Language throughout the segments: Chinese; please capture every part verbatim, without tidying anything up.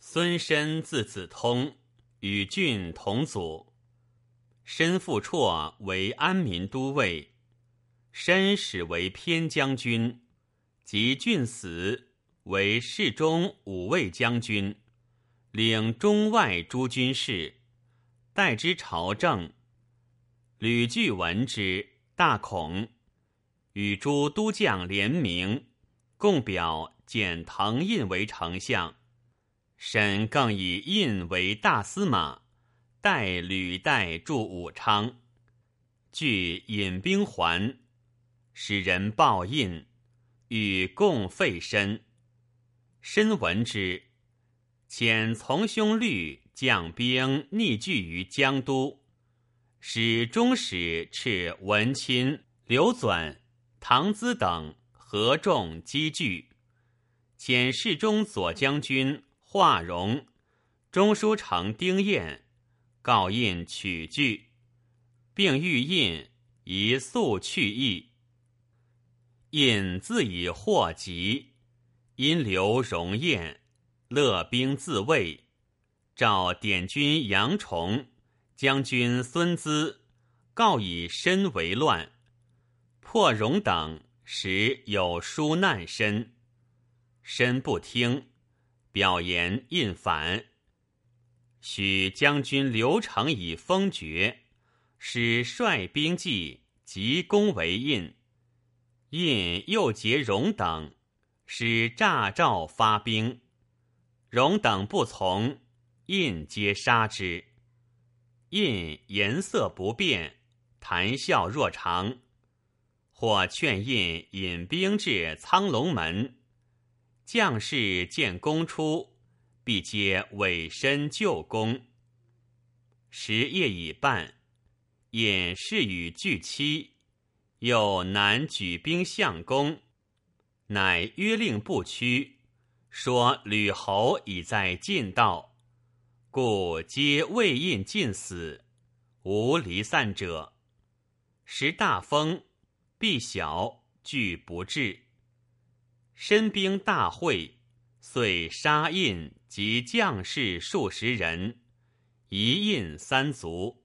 孙申字子通，与郡同祖。申父绰为安民都尉，申始为偏将军，及郡死，为侍中五卫将军，领中外诸军事，代之朝政。吕据闻之，大恐，与诸都将联名，共表荐滕胤为丞相。申更以胤为大司马，代履带驻武昌。据引兵还，使人报胤，与共废申。申闻之，遣从兄律将兵逆拒于江都，使中使斥文钦、刘纂、唐咨等合众击拒，遣侍中左将军华容、中书丞丁彦告胤取据，并谕胤宜速去意。胤自以祸急，因留容彦，勒兵自卫，召典军杨崇、将军孙资，告以申为乱。破容等时有书难申，申不听，表言胤反，许将军刘成以封爵，使率兵骑急攻为胤。胤又结容等，使诈诏发兵，容等不从，胤皆杀之。胤颜色不变，谈笑若常。或劝胤引兵至苍龙门，将士见公出，必皆委身救公。时夜已半，胤事与拒期，又南举兵相攻，乃约令不屈，说吕侯已在晋道，故皆为胤尽死，无离散者。时大风，必小，惧不至。申兵大会，遂杀胤及将士数十人，夷胤三族。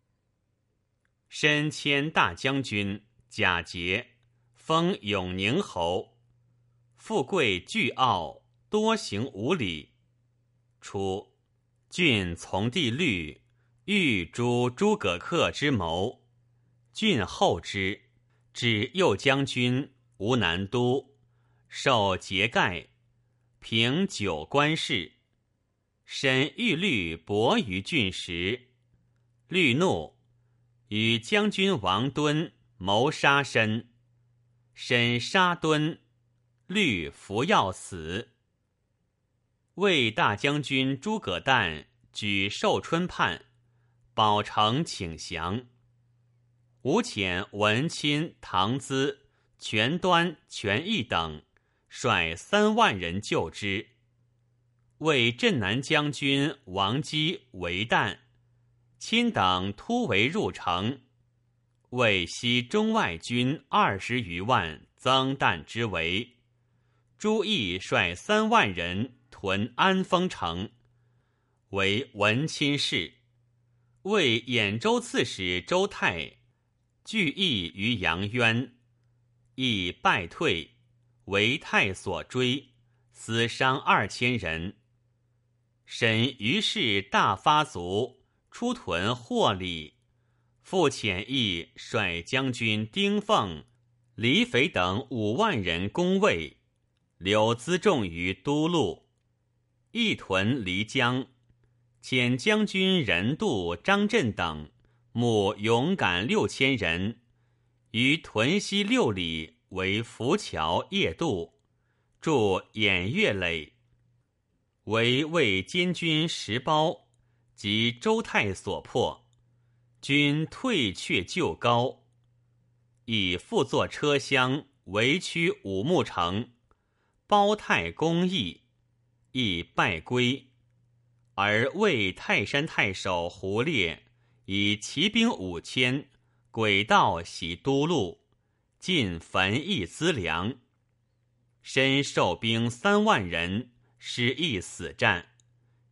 申迁大将军，假节，封永宁侯，富贵倨傲，多行无礼。初，郡从弟律，欲诛诸葛恪之谋，郡后之，指右将军吴南都，受节盖，平九官事。申欲律薄于郡时，律怒，与将军王敦谋杀申。申杀敦，律服药死。魏大将军诸葛诞举寿春叛，保城请降。吴遣文钦、唐咨、权端、权益等率三万人救之。为镇南将军王基为旦，钦等突围入城，为西中外军二十余万增旦之围。朱毅率三万人屯安丰城，为文钦事。为兖州刺史周泰拒义于阳渊，亦败退，为泰所追，死伤二千人。申于是大发卒，出屯霍里，复遣义率将军丁奉、李斐等五万人攻魏，留辎重于都路。义屯漓江，遣将军任度、张震等募勇敢六千人，于屯西六里为浮桥夜渡，筑偃月垒。为魏监军石苞及周泰所破，军退却就高，以复作车厢围驱武穆城，包泰攻邑，亦败归。而魏泰山太守胡烈以骑兵五千，诡道袭都路，尽焚邑资粮。申受兵三万人，失邑死战，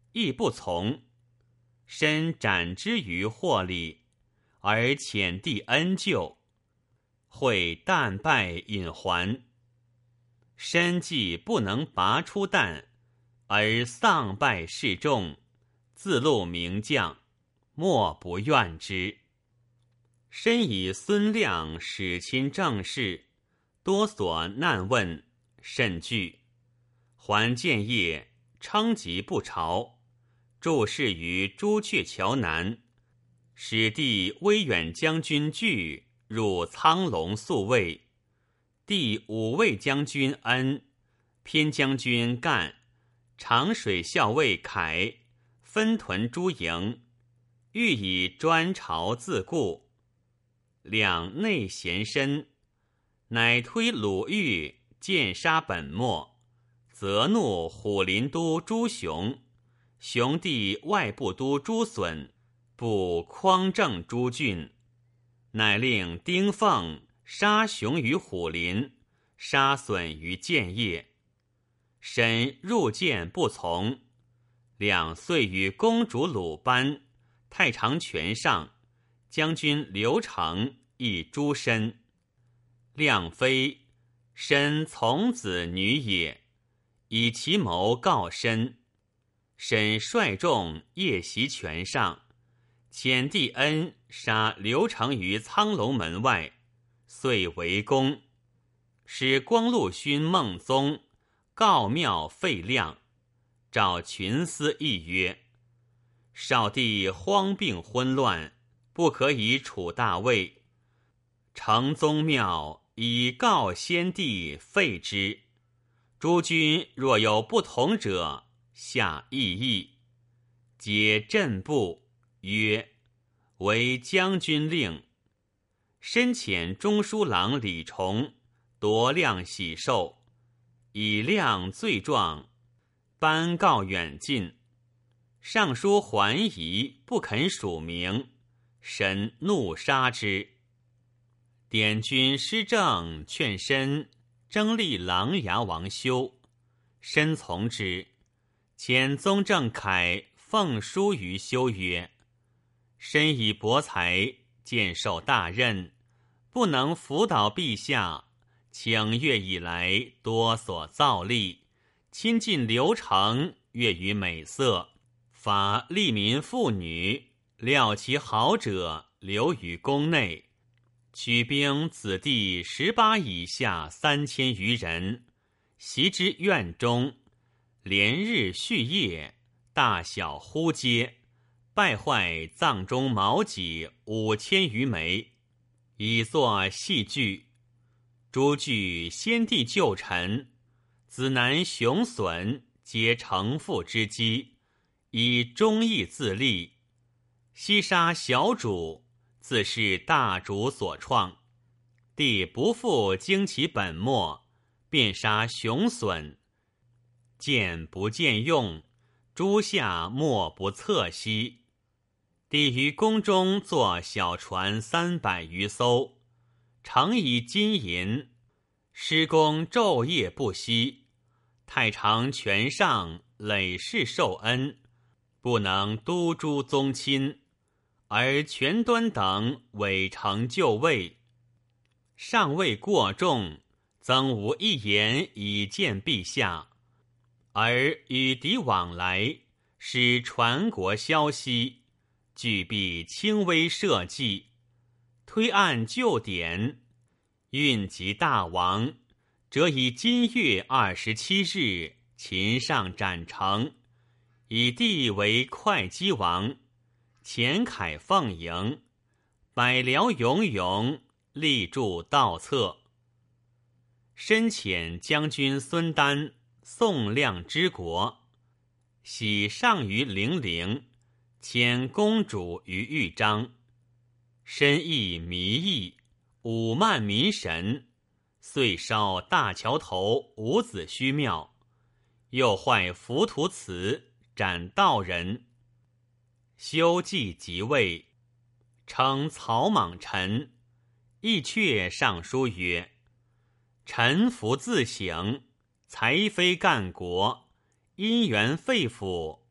亦不从，身斩之于祸里，而遣帝恩救，会旦败引还。身既不能拔出旦，而丧败示众，自录名将，莫不怨之。身以孙亮使亲政事，多所难问，甚惧。还建业，称疾不朝，注事于朱雀桥南，使弟威远将军据入苍龙宿卫，第五位将军恩、偏将军干、长水校尉凯分屯诸营，欲以专朝自固。两内贤深，乃推鲁豫剑杀本末，责怒虎林都朱雄，雄弟外部都朱损，不匡正朱俊，乃令丁奉杀雄于虎林，杀损于建业。申入见不从，两遂与公主鲁班、太常权上、将军刘成亦诛身。亮妃申从子女也，以其谋告申。申率众夜袭权上，遣帝恩杀刘成于苍龙门外，遂围攻。使光禄勋孟宗告庙废亮，召群司议曰：少帝荒病昏乱，不可以处大位。承宗庙以告先帝废之，诸君若有不同者，下议议。皆震步，曰：为将军令。申遣中书郎李崇夺亮喜寿，以亮罪状，颁告远近。尚书桓仪不肯署名，申怒杀之。典军施政劝申征立琅琊王修，申从之。遣宗正凯奉书于修曰：申以博才，见受大任，不能辅导陛下，请阅以来多所造力，亲近流程，悦于美色，法利民妇女，料其好者留于宫内，取兵子弟十八以下三千余人，袭之院中，连日续夜，大小呼接，败坏藏中毛戟五千余枚，以作戏剧。诸据先帝旧臣，子男雄损，皆承父之基，以忠义自立。西杀小主，自是大主所创。帝不复经其本末，便杀雄损。见不见用，诸下莫不侧息。帝于宫中作小船三百余艘，盛以金银，施工昼夜不息。太常权上累世受恩，不能督诸宗亲，而权端等伪成就位，上位过重，曾无一言以见陛下，而与敌往来，使传国消息，俱必轻微社稷，推案旧典，运及大王，则以今月二十七日秦上斩成，以帝为会稽王，钱凯奉迎，百僚勇勇，立著道策。申遣将军孙丹宋亮之国，喜上于零陵，遣公主于豫章。申意迷意，五慢民神，遂烧大桥头伍子胥庙，又坏浮屠祠，斩道人。修稷即位，称草莽臣，亦阙上书曰：臣服自省，才非干国，因缘肺腑，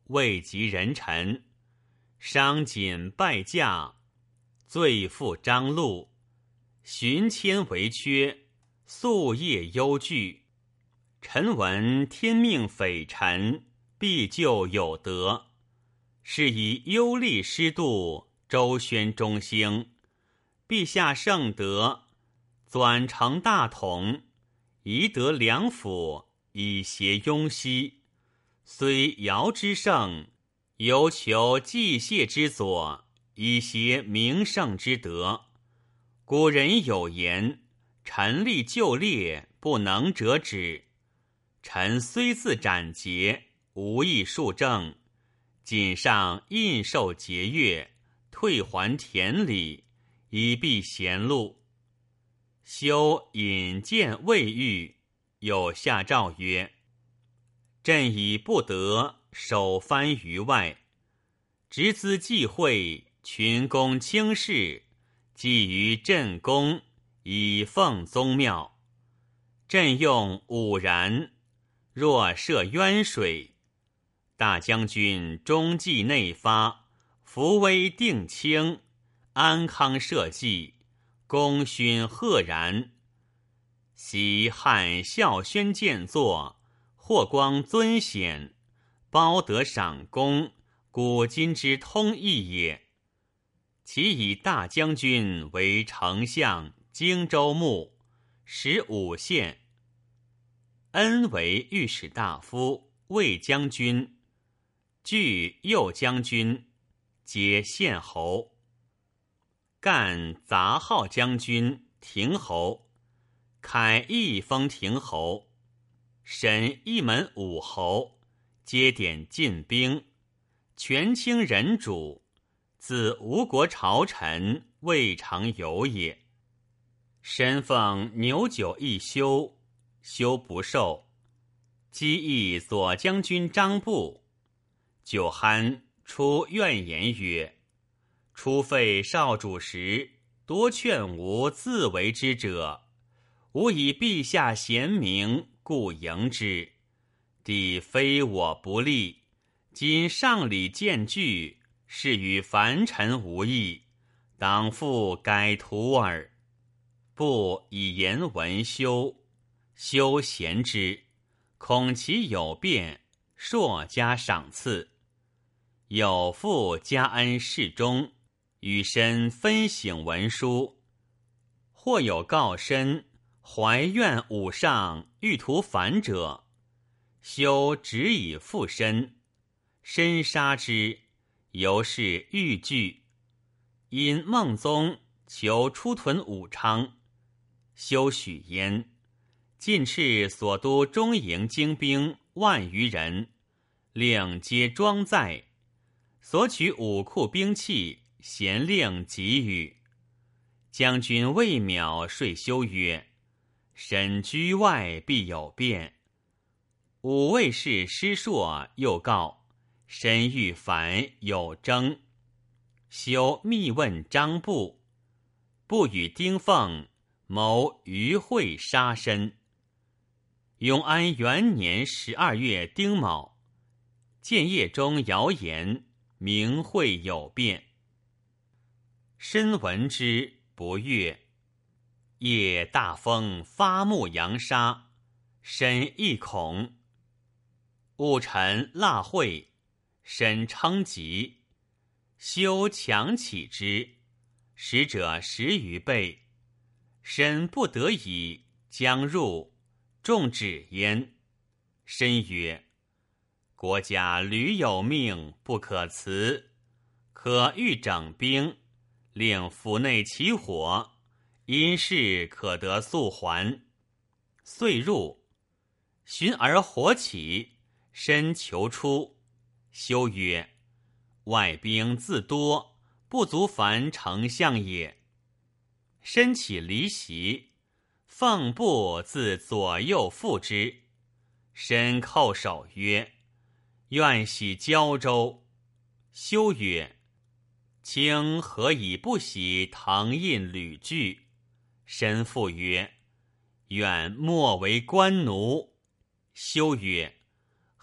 未及人臣，伤锦败驾，罪负张禄，寻迁为缺，夙夜忧惧。臣闻天命匪臣，必就有德，是以忧厉师度，周宣中兴。陛下圣德，纂成大统，宜得良辅，以协雍熙。虽尧之盛，犹求季谢之佐，以协名圣之德。古人有言：臣立就列，不能者止。臣虽自斩节，无益数政，谨上印绶节钺，退还田里，以避贤路。修引荐未遇，有下诏曰：朕以不得，首藩于外，执资济会，群公轻视，寄于朕宫，以奉宗庙。朕用武然，若涉渊水。大将军中计内发，扶危定卿，安康社稷，功勋赫然。昔汉孝宣建作，霍光尊显，褒德赏功，古今之通义也。其以大将军为丞相、荆州牧，使五县，恩为御史大夫、卫将军，据右将军，皆县侯。干杂号将军、亭侯，凯亦封亭侯，审一门五侯，皆点进兵，权倾人主，自吴国朝臣未尝有也。身奉牛酒一休，休不受。击役左将军张布，酒酣出怨言曰：初废少主时，多劝吾自为之者，吾以陛下贤明，故迎之。帝非我不利，今上礼渐具，是与凡臣无异，当复改图耳。不以言文修，修贤之，恐其有变，硕加赏赐。有父加恩侍中，与身分省文书，或有告身，怀怨武上，欲图反者，修只以附身，身杀之，由是欲惧。因孟宗求出屯武昌，修许焉。进斥所督中营精兵万余人，令皆装载，索取武库兵器，咸令给予。将军魏邈说修曰：审居外，必有变。武卫士师硕又告身欲反，有争。修密问张布，不与丁奉谋于会杀身。永安元年十二月丁卯，建业中谣言，明会有变。身闻之，不悦。夜大风发木扬沙，身亦恐。戊辰腊会，身称疾，修强起之，使者十余倍。身不得已，将入，众止焉。身曰：国家屡有命，不可辞，可欲整兵，令府内起火，因事可得速还。遂入，寻而火起，身求出。修曰：外兵自多，不足烦丞相也。身起离席，奉部自左右附之。身叩首曰：愿喜交州。修曰：卿何以不喜腾印履具？身复曰：愿莫为官奴。修曰：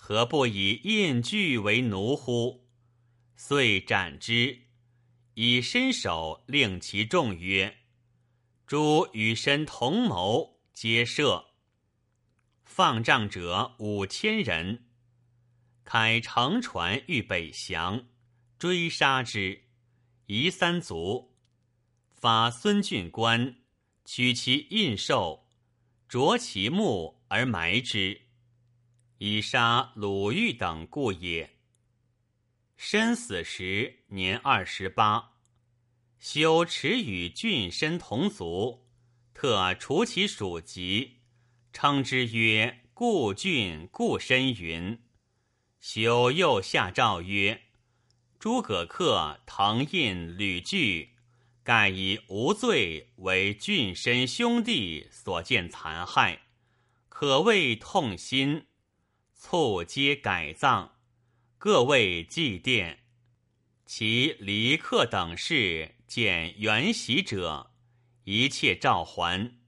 何不以宴具为奴乎？遂斩之，以身首令其众曰：诸与身同谋，皆赦。放仗者五千人。开乘船欲北降，追杀之，夷三族。发孙俊官，取其印绶，啄其目而埋之，以杀鲁豫等故也。申死时年二十八，修持与郡身同族，特除其属籍，称之曰故郡故身云。修又下诏曰：诸葛恪、滕胤、吕据，盖以无罪为郡身兄弟所见残害，可谓痛心，卒皆改葬，各为祭奠。其离客等事见原袭者，一切召还。